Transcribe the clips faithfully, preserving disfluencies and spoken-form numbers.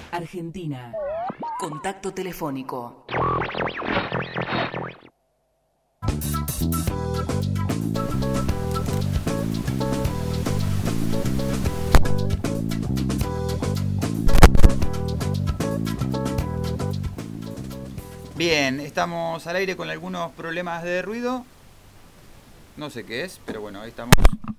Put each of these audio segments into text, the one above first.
Argentina. Contacto telefónico. Bien, estamos al aire con algunos problemas de ruido. No sé qué es, pero bueno, ahí estamos.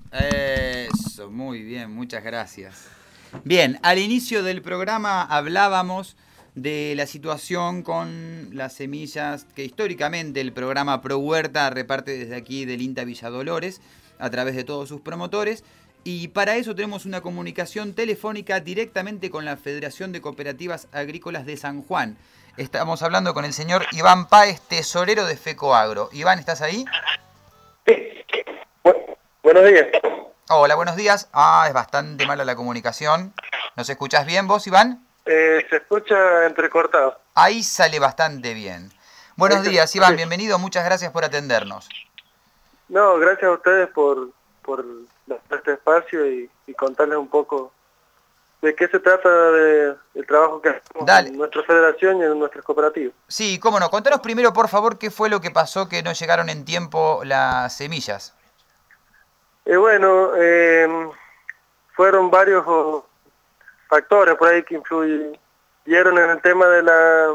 Eso, muy bien, muchas gracias. Bien, al inicio del programa hablábamos de la situación con las semillas que históricamente el programa Pro Huerta reparte desde aquí del INTA Villa Dolores a través de todos sus promotores. Y para eso tenemos una comunicación telefónica directamente con la Federación de Cooperativas Agrícolas de San Juan. Estamos hablando con el señor Iván Páez, tesorero de FECOAGRO. Iván, ¿estás ahí? Sí. Bu- buenos días. Hola, buenos días. Ah, es bastante mala la comunicación. ¿Nos escuchás bien vos, Iván? Eh, se escucha entrecortado. Ahí sale bastante bien. Buenos Ahí días, se- Iván. sí. Bienvenido. Muchas gracias por atendernos. No, gracias a ustedes por, por este espacio y, y contarles un poco de qué se trata de, del trabajo que hacemos Dale. en nuestra federación y en nuestras cooperativas. Sí, cómo no. Contanos primero, por favor, qué fue lo que pasó que no llegaron en tiempo las semillas. Eh, bueno, eh, fueron varios oh, factores por ahí que influyeron en el tema de la,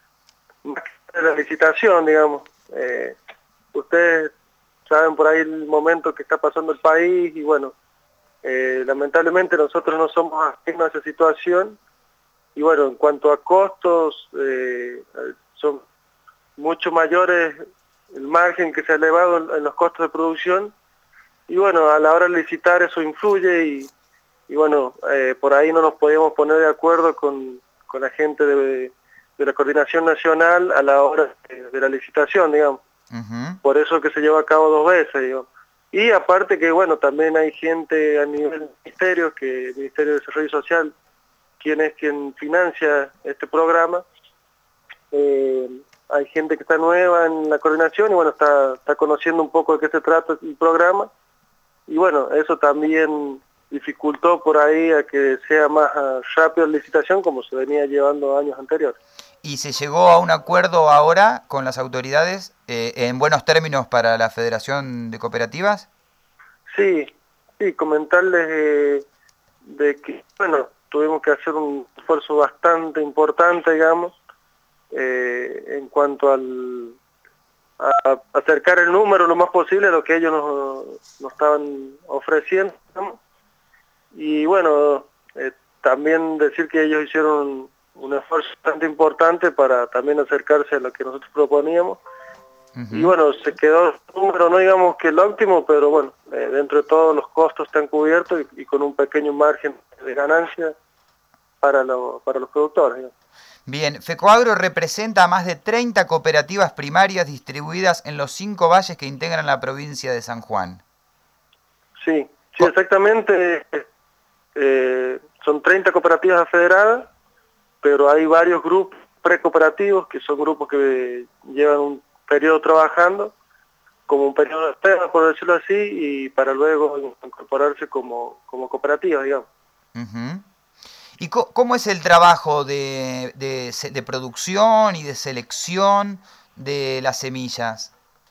de la licitación, digamos. Eh, ustedes saben por ahí el momento que está pasando el país y bueno, eh, lamentablemente nosotros no somos ajenos a esa situación y bueno, en cuanto a costos, eh, son mucho mayores el margen que se ha elevado en, en los costos de producción y bueno, a la hora de licitar eso influye y, y bueno, eh, por ahí no nos podíamos poner de acuerdo con, con la gente de, de la Coordinación Nacional a la hora de, de la licitación, digamos. Uh-huh. Por eso que se lleva a cabo dos veces, digo. Y aparte que, bueno, también hay gente a nivel de ministerios, que el Ministerio de Desarrollo Social, quien es quien financia este programa, eh, hay gente que está nueva en la coordinación y, bueno, está, está conociendo un poco de qué se trata el programa. Y, bueno, eso también dificultó por ahí a que sea más uh, rápido la licitación como se venía llevando años anteriores. ¿Y se llegó a un acuerdo ahora con las autoridades eh, en buenos términos para la Federación de Cooperativas? Sí, sí, comentarles eh, de que, bueno, tuvimos que hacer un esfuerzo bastante importante, digamos, eh, en cuanto al a acercar el número lo más posible a lo que ellos nos, nos estaban ofreciendo, digamos. Y bueno, eh, también decir que ellos hicieron un esfuerzo bastante importante para también acercarse a lo que nosotros proponíamos. Uh-huh. Y bueno, se quedó un número, no digamos que el óptimo, pero bueno, eh, dentro de todos los costos están cubiertos y, y con un pequeño margen de ganancia para, lo, para los productores, digamos. Bien, FECOAGRO representa a más de treinta cooperativas primarias distribuidas en los cinco valles que integran la provincia de San Juan. Sí, sí, exactamente. Eh, son treinta cooperativas afederadas, pero hay varios grupos precooperativos, que son grupos que llevan un periodo trabajando, como un periodo de espera, por decirlo así, y para luego incorporarse como, como cooperativa, digamos. Uh-huh. ¿Y cómo es el trabajo de, de, de producción y de selección de las semillas?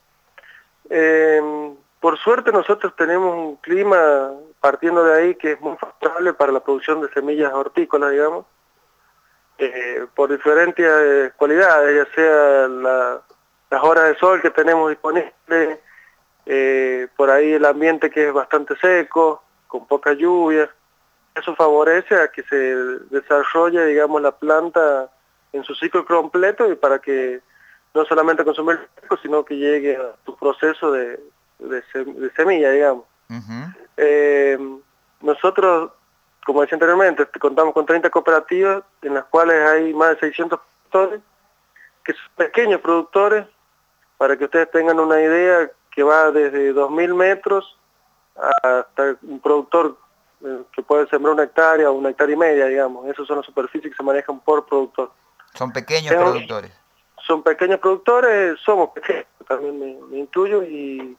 Eh, por suerte nosotros tenemos un clima, partiendo de ahí, que es muy favorable para la producción de semillas hortícolas, digamos, eh, por diferentes eh, cualidades, ya sea la, las horas de sol que tenemos disponibles, eh, por ahí el ambiente que es bastante seco, con poca lluvia. Eso favorece a que se desarrolle, digamos, la planta en su ciclo completo y para que no solamente consumir el seco, sino que llegue a su proceso de, de, de semilla, digamos. Uh-huh. eh, nosotros, como decía anteriormente, contamos con treinta cooperativas en las cuales hay más de seiscientos productores, que son pequeños productores, para que ustedes tengan una idea, que va desde dos mil metros hasta un productor que puede sembrar una hectárea o una hectárea y media, digamos. Esas son las superficies que se manejan por productor. Son pequeños Tengo, productores. Son pequeños productores, somos pequeños, también me, me incluyo, y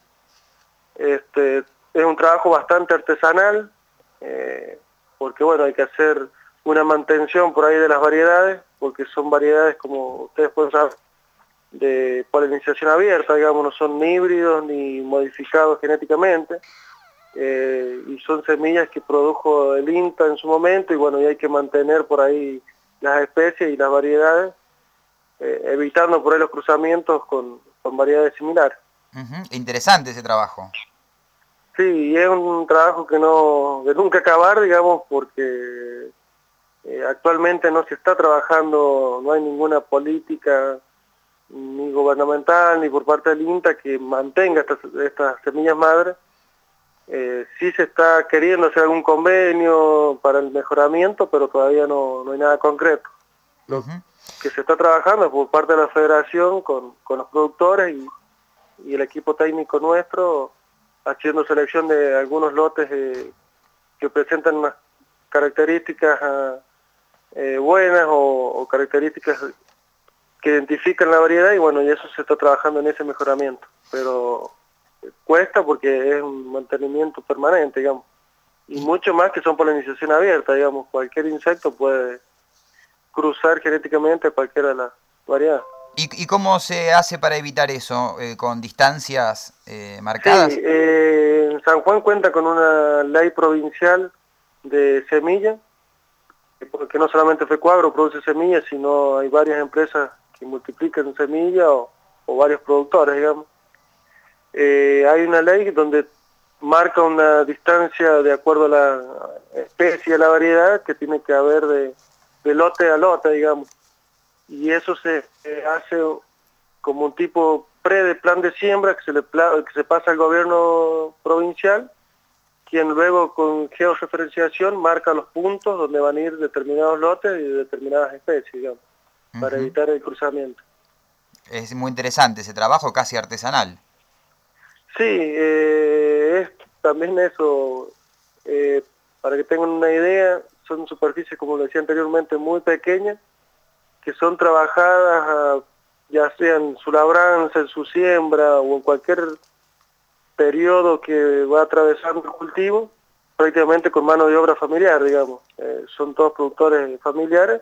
este es un trabajo bastante artesanal, eh, porque bueno, hay que hacer una mantención por ahí de las variedades, porque son variedades, como ustedes pueden saber, de polinización abierta, digamos, no son ni híbridos ni modificados genéticamente, eh, y son semillas que produjo el INTA en su momento, y bueno, y hay que mantener por ahí las especies y las variedades, eh, evitando por ahí los cruzamientos con, con variedades similares. Uh-huh. Interesante ese trabajo. Sí, y es un trabajo que no de nunca acabar, digamos, porque eh, actualmente no se está trabajando, no hay ninguna política ni gubernamental ni por parte del INTA que mantenga estas, estas semillas madres. Eh, sí se está queriendo hacer algún convenio para el mejoramiento, pero todavía no, no hay nada concreto. Lo uh-huh. que se está trabajando es por parte de la federación con, con los productores y, y el equipo técnico nuestro, haciendo selección de algunos lotes eh, que presentan unas características eh, buenas o, o características que identifican la variedad, y bueno, y eso se está trabajando en ese mejoramiento, pero cuesta porque es un mantenimiento permanente, digamos, y mucho más que son polinización abierta, digamos, cualquier insecto puede cruzar genéticamente a cualquiera de las variedades. ¿Y, y cómo se hace para evitar eso? Eh, ¿Con distancias eh, marcadas? Sí, eh, San Juan cuenta con una ley provincial de semillas, porque no solamente FECOAGRO produce semillas, sino hay varias empresas que multiplican semillas o, o varios productores, digamos. Eh, hay una ley donde marca una distancia de acuerdo a la especie, a la variedad, que tiene que haber de, de lote a lote, digamos. Y eso se eh, hace como un tipo pre de plan de siembra que se le que se pasa al gobierno provincial, quien luego con georreferenciación marca los puntos donde van a ir determinados lotes y determinadas especies, digamos, uh-huh. para evitar el cruzamiento. Es muy interesante ese trabajo, casi artesanal. Sí, eh, es también eso, eh, para que tengan una idea, son superficies, como lo decía anteriormente, muy pequeñas, que son trabajadas, ya sea en su labranza, en su siembra o en cualquier periodo que va atravesando el cultivo, prácticamente con mano de obra familiar, digamos. Eh, son todos productores familiares,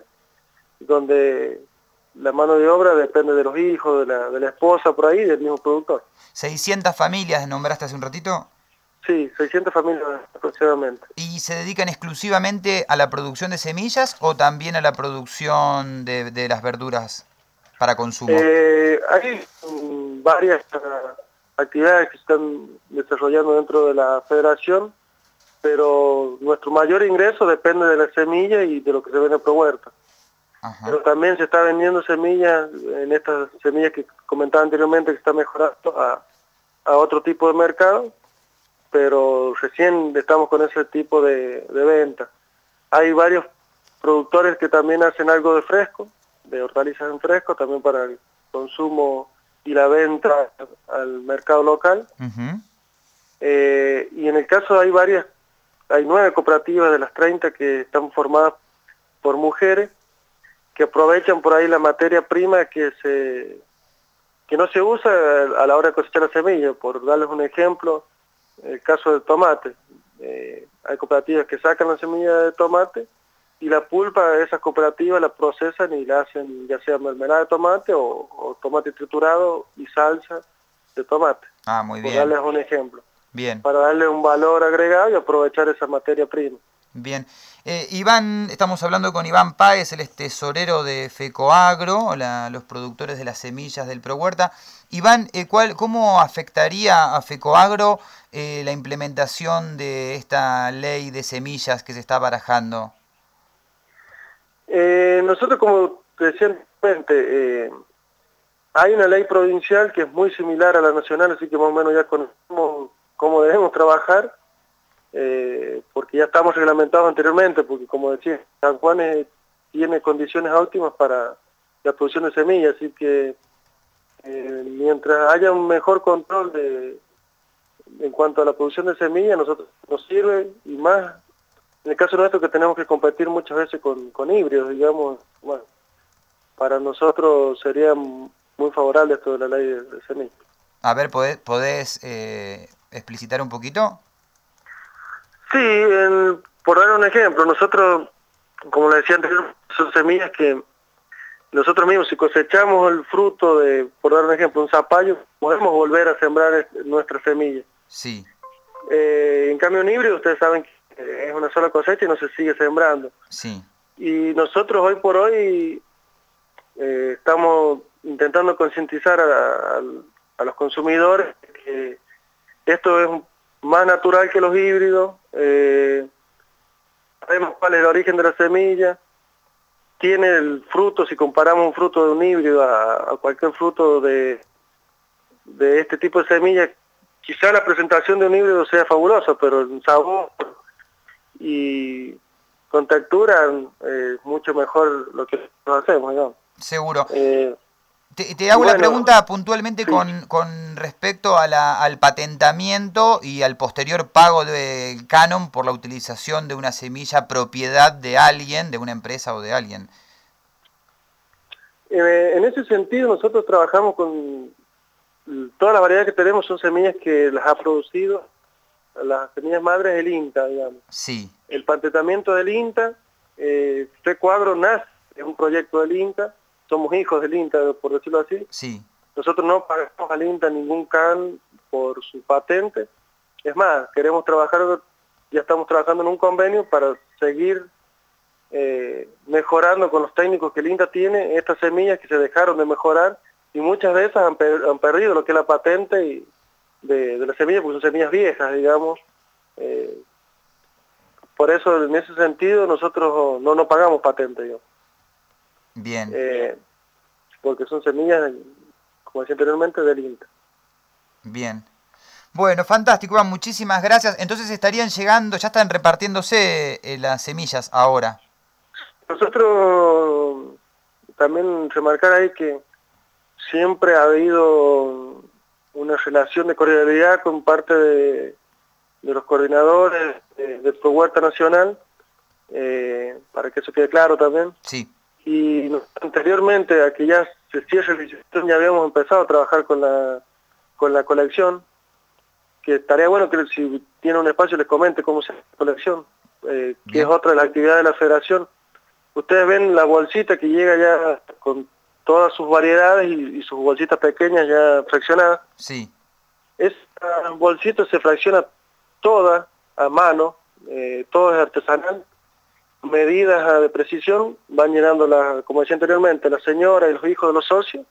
donde la mano de obra depende de los hijos, de la, de la esposa, por ahí, del mismo productor. ¿seiscientas familias nombraste hace un ratito? Sí, seiscientas familias aproximadamente. ¿Y se dedican exclusivamente a la producción de semillas o también a la producción de, de las verduras para consumo? Eh, hay um, varias uh, actividades que se están desarrollando dentro de la federación, pero nuestro mayor ingreso depende de la semilla y de lo que se vende por huerta. Ajá. Pero también se está vendiendo semillas, en estas semillas que comentaba anteriormente, que está mejorando a, a otro tipo de mercado, pero recién estamos con ese tipo de, de venta. Hay varios productores que también hacen algo de fresco, de hortalizas en fresco, también para el consumo y la venta al mercado local. Uh-huh. eh, y en el caso hay varias, hay nueve cooperativas de las treinta que están formadas por mujeres, que aprovechan por ahí la materia prima que se que no se usa a la hora de cosechar la semilla. Por darles un ejemplo, el caso del tomate. Eh, hay cooperativas que sacan la semilla de tomate y la pulpa de esas cooperativas la procesan y la hacen ya sea mermelada de tomate o, o tomate triturado y salsa de tomate. Ah, muy bien. Por darles un ejemplo. Bien. Para darle un valor agregado y aprovechar esa materia prima. Bien. Eh, Iván, estamos hablando con Iván Páez, él es tesorero de FECOAGRO, la, los productores de las semillas del ProHuerta. Iván, eh, ¿cuál, ¿cómo afectaría a FECOAGRO eh, la implementación de esta ley de semillas que se está barajando? Eh, nosotros, como decía anteriormente, eh, hay una ley provincial que es muy similar a la nacional, así que más o menos ya conocemos cómo debemos trabajar. Eh, porque ya estamos reglamentados anteriormente, porque como decía, San Juan es, tiene condiciones óptimas para la producción de semillas, así que eh, mientras haya un mejor control de, en cuanto a la producción de semillas, nosotros nos sirve, y más en el caso nuestro que tenemos que competir muchas veces con, con híbridos, digamos, bueno, para nosotros sería muy favorable esto de la ley de, de semillas. A ver, ¿podés, podés eh, explicitar un poquito? Sí, el, por dar un ejemplo, nosotros como le decía anteriormente, son semillas que nosotros mismos, si cosechamos el fruto de, por dar un ejemplo, un zapallo, podemos volver a sembrar nuestra semilla. Sí. Eh, en cambio, un híbrido, ustedes saben que es una sola cosecha y no se sigue sembrando. Sí. Y nosotros hoy por hoy eh, estamos intentando concientizar a, a, a los consumidores que esto es más natural que los híbridos, eh, sabemos cuál es el origen de la semilla, tiene el fruto, si comparamos un fruto de un híbrido a, a cualquier fruto de, de este tipo de semilla, quizá la presentación de un híbrido sea fabulosa, pero el sabor y con textura es eh, mucho mejor lo que nosotros hacemos, ¿no? Seguro. Eh, te, te hago bueno, la pregunta puntualmente sí. con, con respecto a la, al patentamiento y al posterior pago del canon por la utilización de una semilla propiedad de alguien, de una empresa o de alguien. Eh, en ese sentido nosotros trabajamos con todas las variedades que tenemos, son semillas que las ha producido las semillas madres del INTA, digamos. Sí. El patentamiento del INTA, eh, Fecoagro nace, es un proyecto del INTA, somos hijos del INTA, por decirlo así. Sí. Nosotros no pagamos al INTA ningún can por su patente. Es más, queremos trabajar, ya estamos trabajando en un convenio para seguir eh, mejorando con los técnicos que el INTA tiene estas semillas que se dejaron de mejorar y muchas de esas han, per han perdido lo que es la patente y de, de las semillas, porque son semillas viejas, digamos. Eh, por eso, en ese sentido, nosotros no, no pagamos patente, digamos. Bien. Eh, porque son semillas, como decía anteriormente, del INTA. Bien. Bueno, fantástico, Iván, muchísimas gracias. Entonces estarían llegando, ya están repartiéndose eh, las semillas ahora. Nosotros también remarcar ahí que siempre ha habido una relación de cordialidad con parte de, de los coordinadores de, de ProHuerta Nacional, eh, para que eso quede claro también. Sí. Y anteriormente a que ya se cierre la licitación, ya habíamos empezado a trabajar con la, con la colección, que estaría bueno que si tiene un espacio les comente cómo se hace la colección, eh, que es otra de las actividades de la federación. Ustedes ven la bolsita que llega ya con todas sus variedades y, y sus bolsitas pequeñas ya fraccionadas. Sí. Esa bolsita se fracciona toda a mano, eh, todo es artesanal, medidas de precisión, van llenando, la, como decía anteriormente, la señora y los hijos de los socios,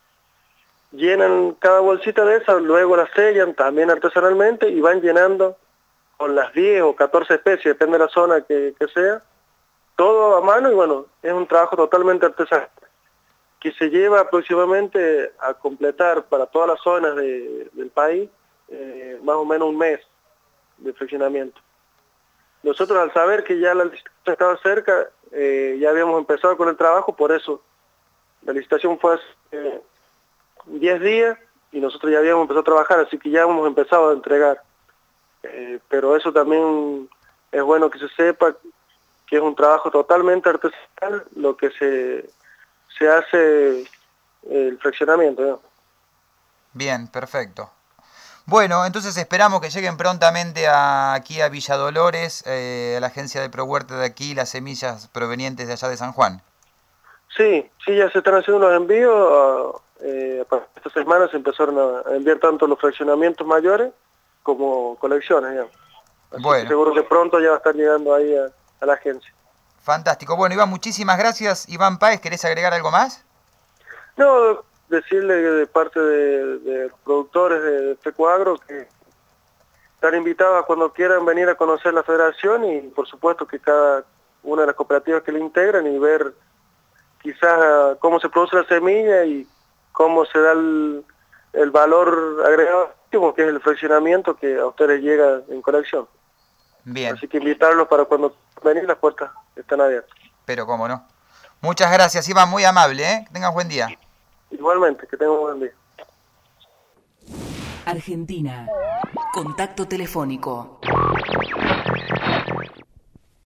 llenan cada bolsita de esas, luego la sellan también artesanalmente y van llenando con las diez o catorce especies, depende de la zona que, que sea, todo a mano y bueno, es un trabajo totalmente artesanal, que se lleva aproximadamente a completar para todas las zonas de, del país eh, más o menos un mes de fraccionamiento. Nosotros al saber que ya la licitación estaba cerca, eh, ya habíamos empezado con el trabajo, por eso la licitación fue hace eh, diez días y nosotros ya habíamos empezado a trabajar, así que ya hemos empezado a entregar. Eh, pero eso también es bueno que se sepa que es un trabajo totalmente artesanal lo que se, se hace el fraccionamiento, ¿no? Bien, perfecto. Bueno, entonces esperamos que lleguen prontamente a, aquí a Villa Dolores, eh, a la agencia de ProHuerta de aquí, las semillas provenientes de allá de San Juan. Sí, sí, ya se están haciendo los envíos. Eh, para esta semana se empezaron a enviar tanto los fraccionamientos mayores como colecciones. Ya. Así bueno. que seguro que pronto ya va a estar llegando ahí a, a la agencia. Fantástico. Bueno, Iván, muchísimas gracias. Iván Páez, ¿querés agregar algo más? No, decirle de parte de, de los productores de Fecoagro que están invitados a cuando quieran venir a conocer la federación y por supuesto que cada una de las cooperativas que le integran y ver quizás cómo se produce la semilla y cómo se da el, el valor agregado, que es el fraccionamiento que a ustedes llega en colección. Bien. Así que invitarlos para cuando vengan, las puertas están abiertas. Pero cómo no. Muchas gracias, Iván, muy amable, ¿eh? Que tengas buen día. Igualmente, que tengan un buen día. Argentina. Contacto telefónico.